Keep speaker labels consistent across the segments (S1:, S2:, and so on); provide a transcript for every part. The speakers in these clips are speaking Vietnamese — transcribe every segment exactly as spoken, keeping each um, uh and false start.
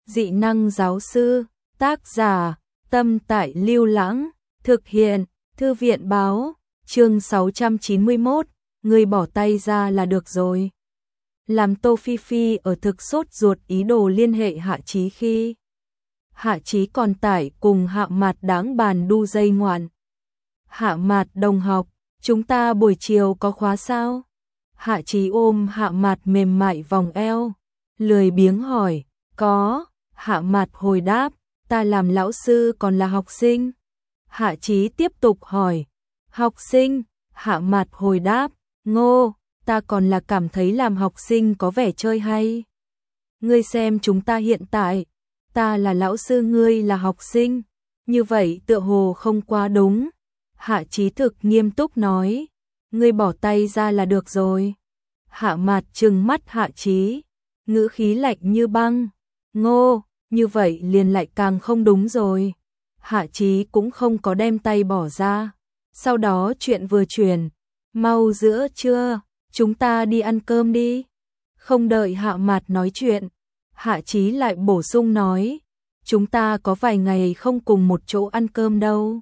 S1: Dị năng giáo sư, tác giả, Tâm Tại Lưu Lãng, thực hiện, Thư viện báo, chương sáu trăm chín mươi mốt, người bỏ tay ra là được rồi. Làm Tô Phi Phi ở thực sốt ruột ý đồ liên hệ Hạ Chí khi Hạ Chí còn tải cùng Hạ Mạt đáng bàn đu dây ngoạn. Hạ Mạt đồng học, chúng ta buổi chiều có khóa sao? Hạ Chí ôm Hạ Mạt mềm mại vòng eo, lười biếng hỏi, có. Hạ Mạt hồi đáp, ta làm lão sư còn là học sinh. Hạ Chí tiếp tục hỏi, học sinh? Hạ Mạt hồi đáp, ngô, ta còn là cảm thấy làm học sinh có vẻ chơi hay. Ngươi xem chúng ta hiện tại, ta là lão sư ngươi là học sinh, như vậy tựa hồ không quá đúng. Hạ Chí thực nghiêm túc nói, ngươi bỏ tay ra là được rồi. Hạ Mạt trừng mắt Hạ Chí, ngữ khí lạnh như băng, ngô, như vậy liền lại càng không đúng rồi. Hạ Chí cũng không có đem tay bỏ ra. Sau đó chuyện vừa chuyển, mau giữa trưa, chúng ta đi ăn cơm đi. Không đợi Hạ Mạt nói chuyện, Hạ Chí lại bổ sung nói, chúng ta có vài ngày không cùng một chỗ ăn cơm đâu.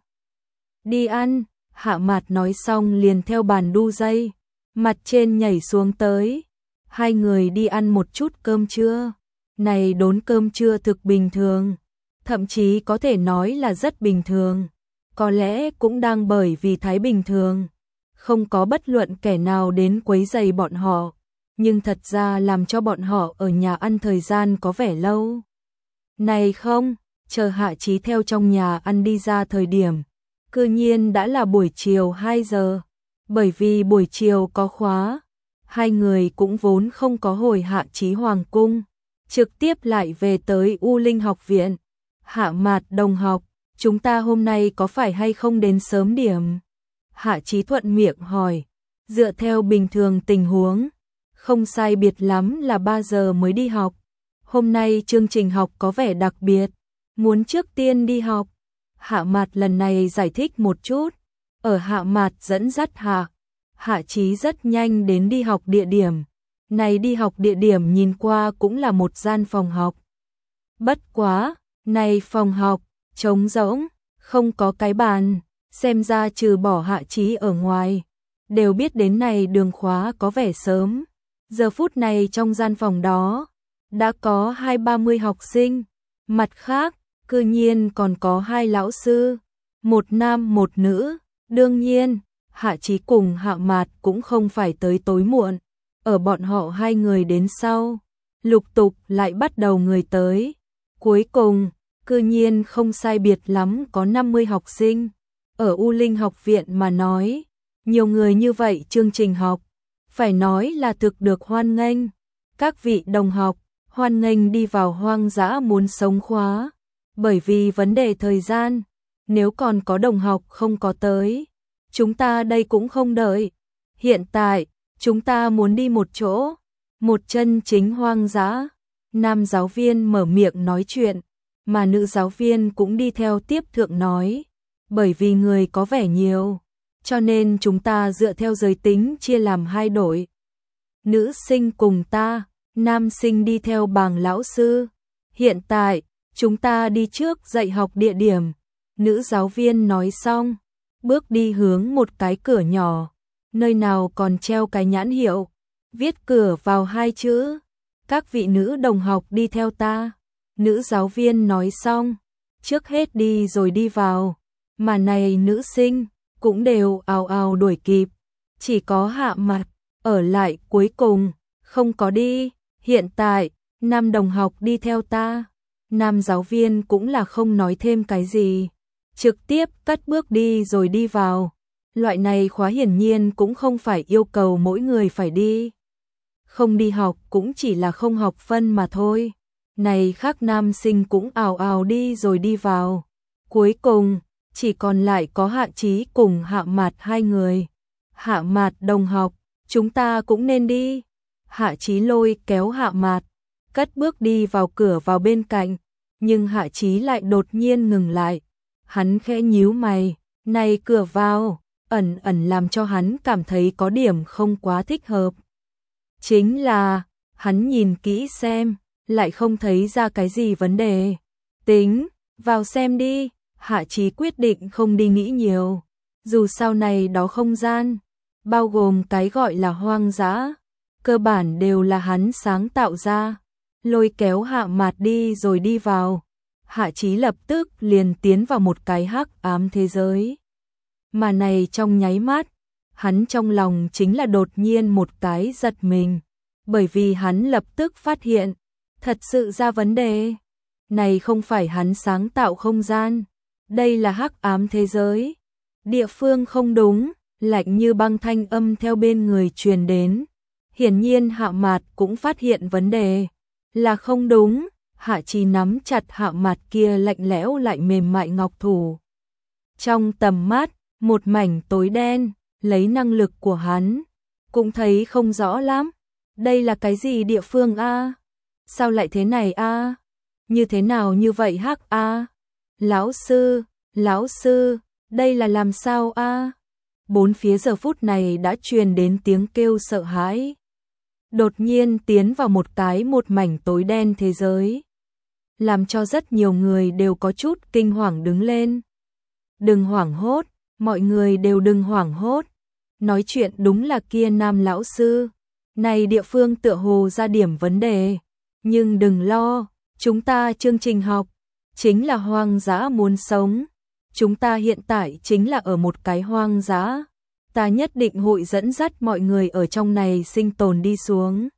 S1: Đi ăn, Hạ Mạt nói xong liền theo bàn đu dây, mặt trên nhảy xuống tới. Hai người đi ăn một chút cơm trưa. Này đốn cơm trưa thực bình thường, thậm chí có thể nói là rất bình thường. Có lẽ cũng đang bởi vì thái bình thường, không có bất luận kẻ nào đến quấy rầy bọn họ, nhưng thật ra làm cho bọn họ ở nhà ăn thời gian có vẻ lâu. Này không, chờ Hạ Chí theo trong nhà ăn đi ra thời điểm, cư nhiên đã là buổi chiều hai giờ, bởi vì buổi chiều có khóa, hai người cũng vốn không có hồi Hạ Chí Hoàng cung, trực tiếp lại về tới U Linh học viện. Hạ Mạt đồng học, chúng ta hôm nay có phải hay không đến sớm điểm? Hạ Chí thuận miệng hỏi, dựa theo bình thường tình huống, không sai biệt lắm là ba giờ mới đi học. Hôm nay chương trình học có vẻ đặc biệt, muốn trước tiên đi học. Hạ Mạt lần này giải thích một chút, ở Hạ Mạt dẫn dắt hạ, Hạ Chí rất nhanh đến đi học địa điểm. Này đi học địa điểm nhìn qua cũng là một gian phòng học. Bất quá, này phòng học, trống rỗng, không có cái bàn, xem ra trừ bỏ Hạ Chí ở ngoài, đều biết đến này đường khóa có vẻ sớm. Giờ phút này trong gian phòng đó, đã có hai ba mươi học sinh, mặt khác, cư nhiên còn có hai lão sư, một nam một nữ, đương nhiên, Hạ Chí cùng Hạ Mạt cũng không phải tới tối muộn. Ở bọn họ hai người đến sau, lục tục lại bắt đầu người tới. Cuối cùng, cư nhiên không sai biệt lắm có năm mươi học sinh. Ở U Linh học viện mà nói, nhiều người như vậy chương trình học, phải nói là thực được hoan nghênh. Các vị đồng học, hoan nghênh đi vào hoang dã muốn sống khóa. Bởi vì vấn đề thời gian, nếu còn có đồng học không có tới, chúng ta đây cũng không đợi. Hiện tại, chúng ta muốn đi một chỗ, một chân chính hoang dã. Nam giáo viên mở miệng nói chuyện, mà nữ giáo viên cũng đi theo tiếp thượng nói. Bởi vì người có vẻ nhiều, cho nên chúng ta dựa theo giới tính chia làm hai đội. Nữ sinh cùng ta, nam sinh đi theo bảng lão sư. Hiện tại, chúng ta đi trước dạy học địa điểm. Nữ giáo viên nói xong, bước đi hướng một cái cửa nhỏ. Nơi nào còn treo cái nhãn hiệu, viết cửa vào hai chữ. Các vị nữ đồng học đi theo ta. Nữ giáo viên nói xong, trước hết đi rồi đi vào. Mà này nữ sinh, cũng đều ào ào đuổi kịp. Chỉ có Hạ Mạt, ở lại cuối cùng, không có đi. Hiện tại, nam đồng học đi theo ta. Nam giáo viên cũng là không nói thêm cái gì. Trực tiếp cất bước đi rồi đi vào. Loại này khóa hiển nhiên cũng không phải yêu cầu mỗi người phải đi. Không đi học cũng chỉ là không học phân mà thôi. Này khác nam sinh cũng ào ào đi rồi đi vào. Cuối cùng, chỉ còn lại có Hạ Chí cùng Hạ Mạt hai người. Hạ Mạt đồng học, chúng ta cũng nên đi. Hạ Chí lôi kéo Hạ Mạt, cất bước đi vào cửa vào bên cạnh. Nhưng Hạ Chí lại đột nhiên ngừng lại. Hắn khẽ nhíu mày, này cửa vào, ẩn ẩn làm cho hắn cảm thấy có điểm không quá thích hợp. Chính là, hắn nhìn kỹ xem, lại không thấy ra cái gì vấn đề. Tính, vào xem đi, Hạ Chí quyết định không đi nghĩ nhiều. Dù sau này đó không gian, bao gồm cái gọi là hoang dã, cơ bản đều là hắn sáng tạo ra. Lôi kéo Hạ Mạt đi rồi đi vào. Hạ Chí lập tức liền tiến vào một cái hắc ám thế giới. Mà này trong nháy mắt, hắn trong lòng chính là đột nhiên một cái giật mình. Bởi vì hắn lập tức phát hiện, thật sự ra vấn đề. Này không phải hắn sáng tạo không gian, đây là hắc ám thế giới. Địa phương không đúng, lạnh như băng thanh âm theo bên người truyền đến. Hiển nhiên Hạ Mạt cũng phát hiện vấn đề, là không đúng. Hạ Chí nắm chặt Hạ Mạt kia lạnh lẽo lại mềm mại ngọc thủ. Trong tầm mắt, một mảnh tối đen, lấy năng lực của hắn, cũng thấy không rõ lắm. Đây là cái gì địa phương a? Sao lại thế này a? Như thế nào như vậy hắc a? Lão sư, lão sư, đây là làm sao a? Bốn phía giờ phút này đã truyền đến tiếng kêu sợ hãi. Đột nhiên tiến vào một cái một mảnh tối đen thế giới, làm cho rất nhiều người đều có chút kinh hoàng đứng lên. Đừng hoảng hốt, mọi người đều đừng hoảng hốt. Nói chuyện đúng là kia Nam lão sư. Này địa phương tựa hồ ra điểm vấn đề, nhưng đừng lo, chúng ta chương trình học chính là hoang dã muốn sống. Chúng ta hiện tại chính là ở một cái hoang dã. Ta nhất định hội dẫn dắt mọi người ở trong này sinh tồn đi xuống.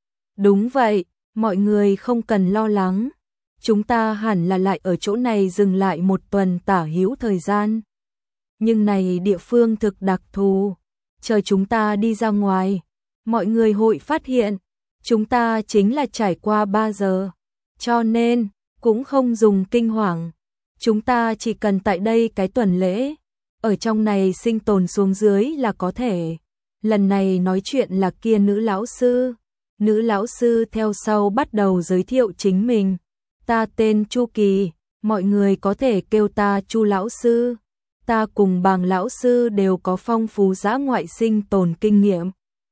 S1: Đúng vậy, mọi người không cần lo lắng. Chúng ta hẳn là lại ở chỗ này dừng lại một tuần tả hữu thời gian. Nhưng này địa phương thực đặc thù, chờ chúng ta đi ra ngoài, mọi người hội phát hiện, chúng ta chính là trải qua ba giờ. Cho nên, cũng không dùng kinh hoàng. Chúng ta chỉ cần tại đây cái tuần lễ, ở trong này sinh tồn xuống dưới là có thể. Lần này nói chuyện là kia nữ lão sư. Nữ lão sư theo sau bắt đầu giới thiệu chính mình. Ta tên Chu Kỳ, mọi người có thể kêu ta Chu lão sư. Ta cùng Bàng lão sư đều có phong phú dã ngoại sinh tồn kinh nghiệm.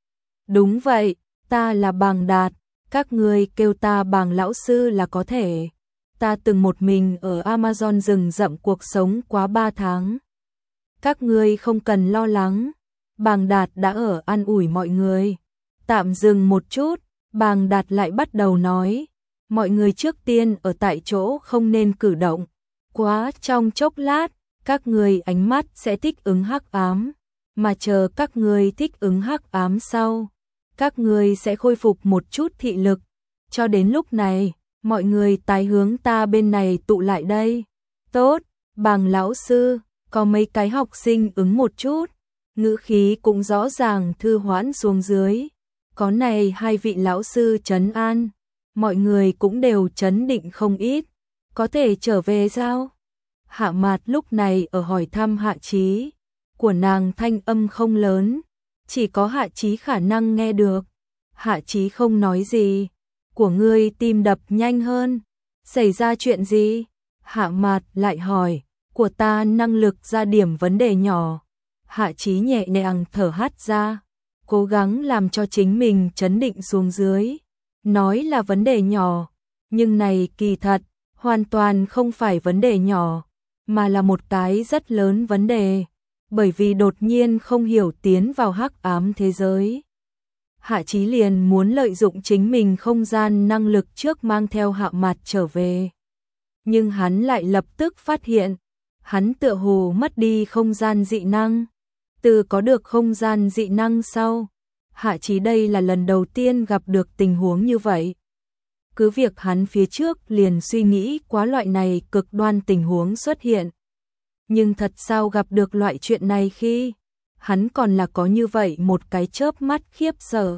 S1: Đúng vậy, ta là Bàng Đạt, các người kêu ta Bàng lão sư là có thể. Ta từng một mình ở Amazon rừng rậm cuộc sống quá ba tháng. Các ngươi không cần lo lắng. Bàng Đạt đã ở an ủi mọi người. Tạm dừng một chút, Bàng Đạt lại bắt đầu nói. Mọi người trước tiên ở tại chỗ không nên cử động. Quá trong chốc lát, các người ánh mắt sẽ thích ứng hắc ám. Mà chờ các người thích ứng hắc ám sau, các người sẽ khôi phục một chút thị lực. Cho đến lúc này, mọi người tái hướng ta bên này tụ lại đây. Tốt, Bàng lão sư, có mấy cái học sinh ứng một chút. Ngữ khí cũng rõ ràng thư hoãn xuống dưới. Có này hai vị lão sư trấn an, mọi người cũng đều trấn định không ít. Có thể trở về sao? Hạ Mạt lúc này ở hỏi thăm Hạ Chí. Của nàng thanh âm không lớn, chỉ có Hạ Chí khả năng nghe được. Hạ Chí không nói gì. Của ngươi tim đập nhanh hơn. Xảy ra chuyện gì? Hạ Mạt lại hỏi. Của ta năng lực ra điểm vấn đề nhỏ. Hạ Chí nhẹ nhàng thở hắt ra, cố gắng làm cho chính mình trấn định xuống dưới. Nói là vấn đề nhỏ, nhưng này kỳ thật, hoàn toàn không phải vấn đề nhỏ, mà là một cái rất lớn vấn đề, bởi vì đột nhiên không hiểu tiến vào hắc ám thế giới. Hạ Chí liền muốn lợi dụng chính mình không gian năng lực trước mang theo Hạ Mạt trở về. Nhưng hắn lại lập tức phát hiện, hắn tựa hồ mất đi không gian dị năng. Từ có được không gian dị năng sau, Hạ Chí đây là lần đầu tiên gặp được tình huống như vậy. Cứ việc hắn phía trước liền suy nghĩ quá loại này cực đoan tình huống xuất hiện. Nhưng thật sao gặp được loại chuyện này khi hắn còn là có như vậy một cái chớp mắt khiếp sợ.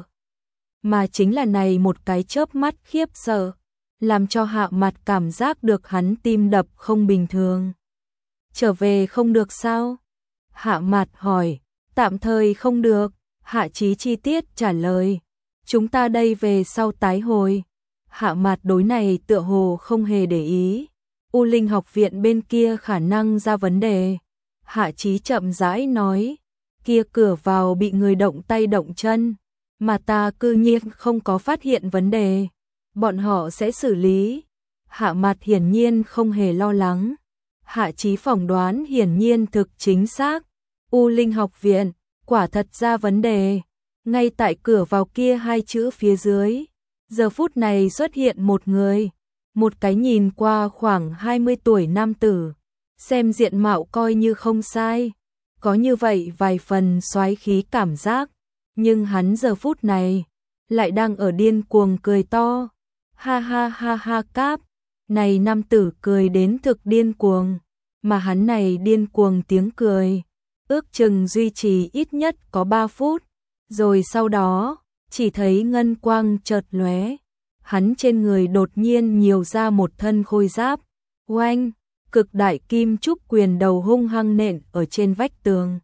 S1: Mà chính là này một cái chớp mắt khiếp sợ, làm cho Hạ Mạt cảm giác được hắn tim đập không bình thường. Trở về không được sao? Hạ Mạt hỏi. Tạm thời không được. Hạ Chí chi tiết trả lời. Chúng ta đây về sau tái hồi. Hạ Mạt đối này tựa hồ không hề để ý. U Linh học viện bên kia khả năng ra vấn đề. Hạ Chí chậm rãi nói. Kia cửa vào bị người động tay động chân, mà ta cư nhiên không có phát hiện vấn đề. bọn họ sẽ xử lý. Hạ Mặt hiển nhiên không hề lo lắng. Hạ Chí phỏng đoán hiển nhiên thực chính xác. U Linh học viện, quả thật ra vấn đề. Ngay tại cửa vào kia hai chữ phía dưới, giờ phút này xuất hiện một người. Một cái nhìn qua khoảng hai mươi tuổi nam tử. Xem diện mạo coi như không sai. Có như vậy vài phần soái khí cảm giác. Nhưng hắn giờ phút này lại đang ở điên cuồng cười to. Ha ha ha ha cáp. Này nam tử cười đến thực điên cuồng. Mà hắn này điên cuồng tiếng cười ước chừng duy trì ít nhất có ba phút. Rồi sau đó chỉ thấy ngân quang chợt lóe. Hắn trên người đột nhiên nhiều ra một thân khôi giáp. Oanh, cực đại kim trúc quyền đầu hung hăng nện ở trên vách tường.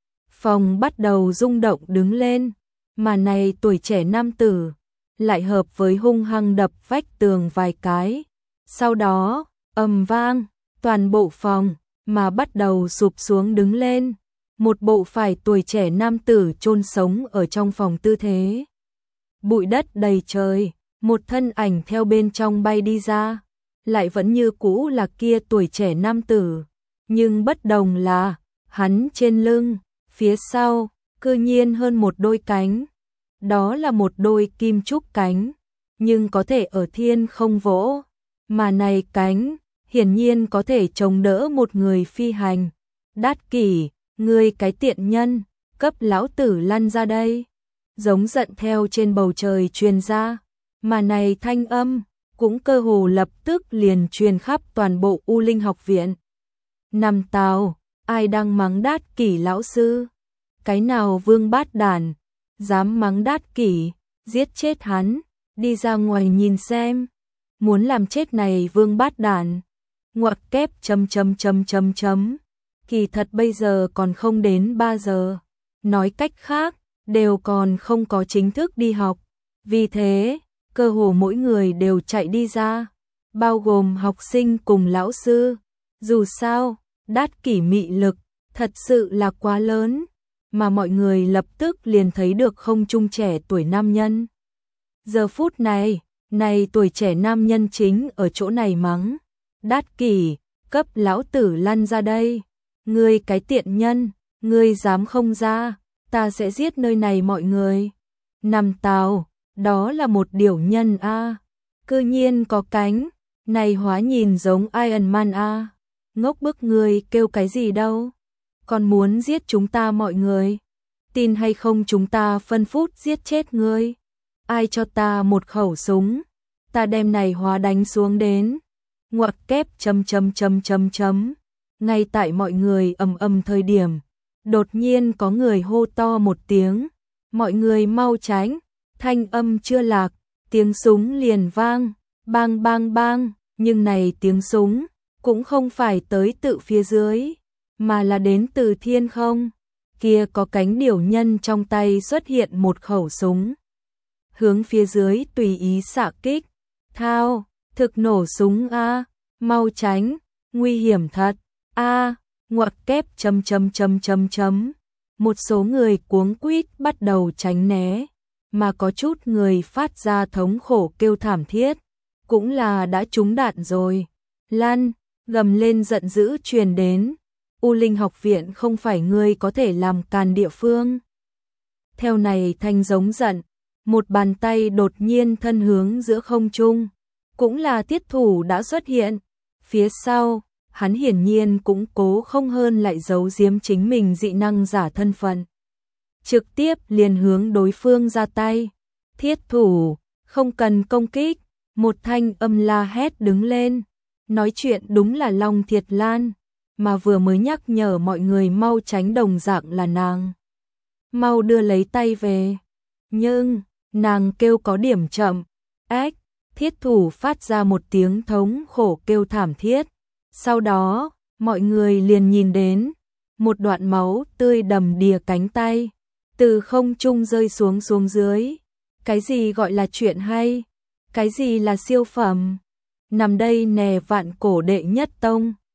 S1: Phòng bắt đầu rung động đứng lên. Mà này tuổi trẻ nam tử lại hợp với hung hăng đập vách tường vài cái. Sau đó, ầm vang, toàn bộ phòng mà bắt đầu sụp xuống đứng lên. Một bộ phải tuổi trẻ nam tử chôn sống ở trong phòng tư thế. Bụi đất đầy trời, một thân ảnh theo bên trong bay đi ra. Lại vẫn như cũ là kia tuổi trẻ nam tử. Nhưng bất đồng là, hắn trên lưng, phía sau, cư nhiên hơn một đôi cánh. Đó là một đôi kim trúc cánh, nhưng có thể ở thiên không vỗ. Mà này cánh, hiển nhiên có thể chống đỡ một người phi hành. Đát Kỷ, ngươi cái tiện nhân, cấp lão tử lăn ra đây. Giống giận theo trên bầu trời truyền ra. Mà này thanh âm, cũng cơ hồ lập tức liền truyền khắp toàn bộ U Linh học viện. Nằm tào, ai đang mắng Đát Kỷ lão sư? Cái nào vương bát đản, dám mắng Đát Kỷ, giết chết hắn, đi ra ngoài nhìn xem. Muốn làm chết này vương bát đản. Ngoặc kép chấm chấm chấm chấm chấm. Kỳ thật bây giờ còn không đến ba giờ. Nói cách khác, đều còn không có chính thức đi học. Vì thế, cơ hồ mỗi người đều chạy đi ra, bao gồm học sinh cùng lão sư. Dù sao, Đát Kỷ mị lực thật sự là quá lớn, mà mọi người lập tức liền thấy được không trung trẻ tuổi nam nhân. Giờ phút này, này tuổi trẻ nam nhân chính ở chỗ này mắng. Đát Kỷ, cấp lão tử lăn ra đây. Ngươi cái tiện nhân, ngươi dám không ra, ta sẽ giết nơi này mọi người. Nằm tào, đó là một điểu nhân a, à. Cư nhiên có cánh, này hóa nhìn giống Iron Man a. À. Ngốc bức ngươi kêu cái gì đâu? Còn muốn giết chúng ta mọi người? Tin hay không chúng ta phân phút giết chết ngươi? Ai cho ta một khẩu súng? Ta đem này hóa đánh xuống đến. Ngoặc kép chấm chấm chấm chấm chấm. Ngay tại mọi người ầm ầm thời điểm, đột nhiên có người hô to một tiếng. Mọi người mau tránh. Thanh âm chưa lạc, tiếng súng liền vang, bang bang bang, nhưng này tiếng súng cũng không phải tới tự phía dưới, mà là đến từ thiên không. Kia có cánh điểu nhân trong tay xuất hiện một khẩu súng. Hướng phía dưới tùy ý xạ kích. Thao, thực nổ súng a, mau tránh, nguy hiểm thật. A, ngoặc kép chấm chấm chấm chấm chấm. Một số người cuống quýt bắt đầu tránh né. Mà có chút người phát ra thống khổ kêu thảm thiết, cũng là đã trúng đạn rồi. Lan, gầm lên giận dữ truyền đến. U Linh học viện không phải ngươi có thể làm càn địa phương. Theo này thanh giống giận, một bàn tay đột nhiên thân hướng giữa không trung, cũng là Tiết Thủ đã xuất hiện. Phía sau, hắn hiển nhiên cũng cố không hơn lại giấu giếm chính mình dị năng giả thân phận. Trực tiếp liền hướng đối phương ra tay. Thiết Thủ, không cần công kích, một thanh âm la hét đứng lên. Nói chuyện đúng là Long Thiệt Lan, mà vừa mới nhắc nhở mọi người mau tránh đồng dạng là nàng. Mau đưa lấy tay về. Nhưng, nàng kêu có điểm chậm. Ếch, Thiết Thủ phát ra một tiếng thống khổ kêu thảm thiết. Sau đó, mọi người liền nhìn đến một đoạn máu tươi đầm đìa cánh tay, từ không trung rơi xuống xuống dưới. Cái gì gọi là chuyện hay? Cái gì là siêu phẩm? Nằm đây nè vạn cổ đệ nhất tông,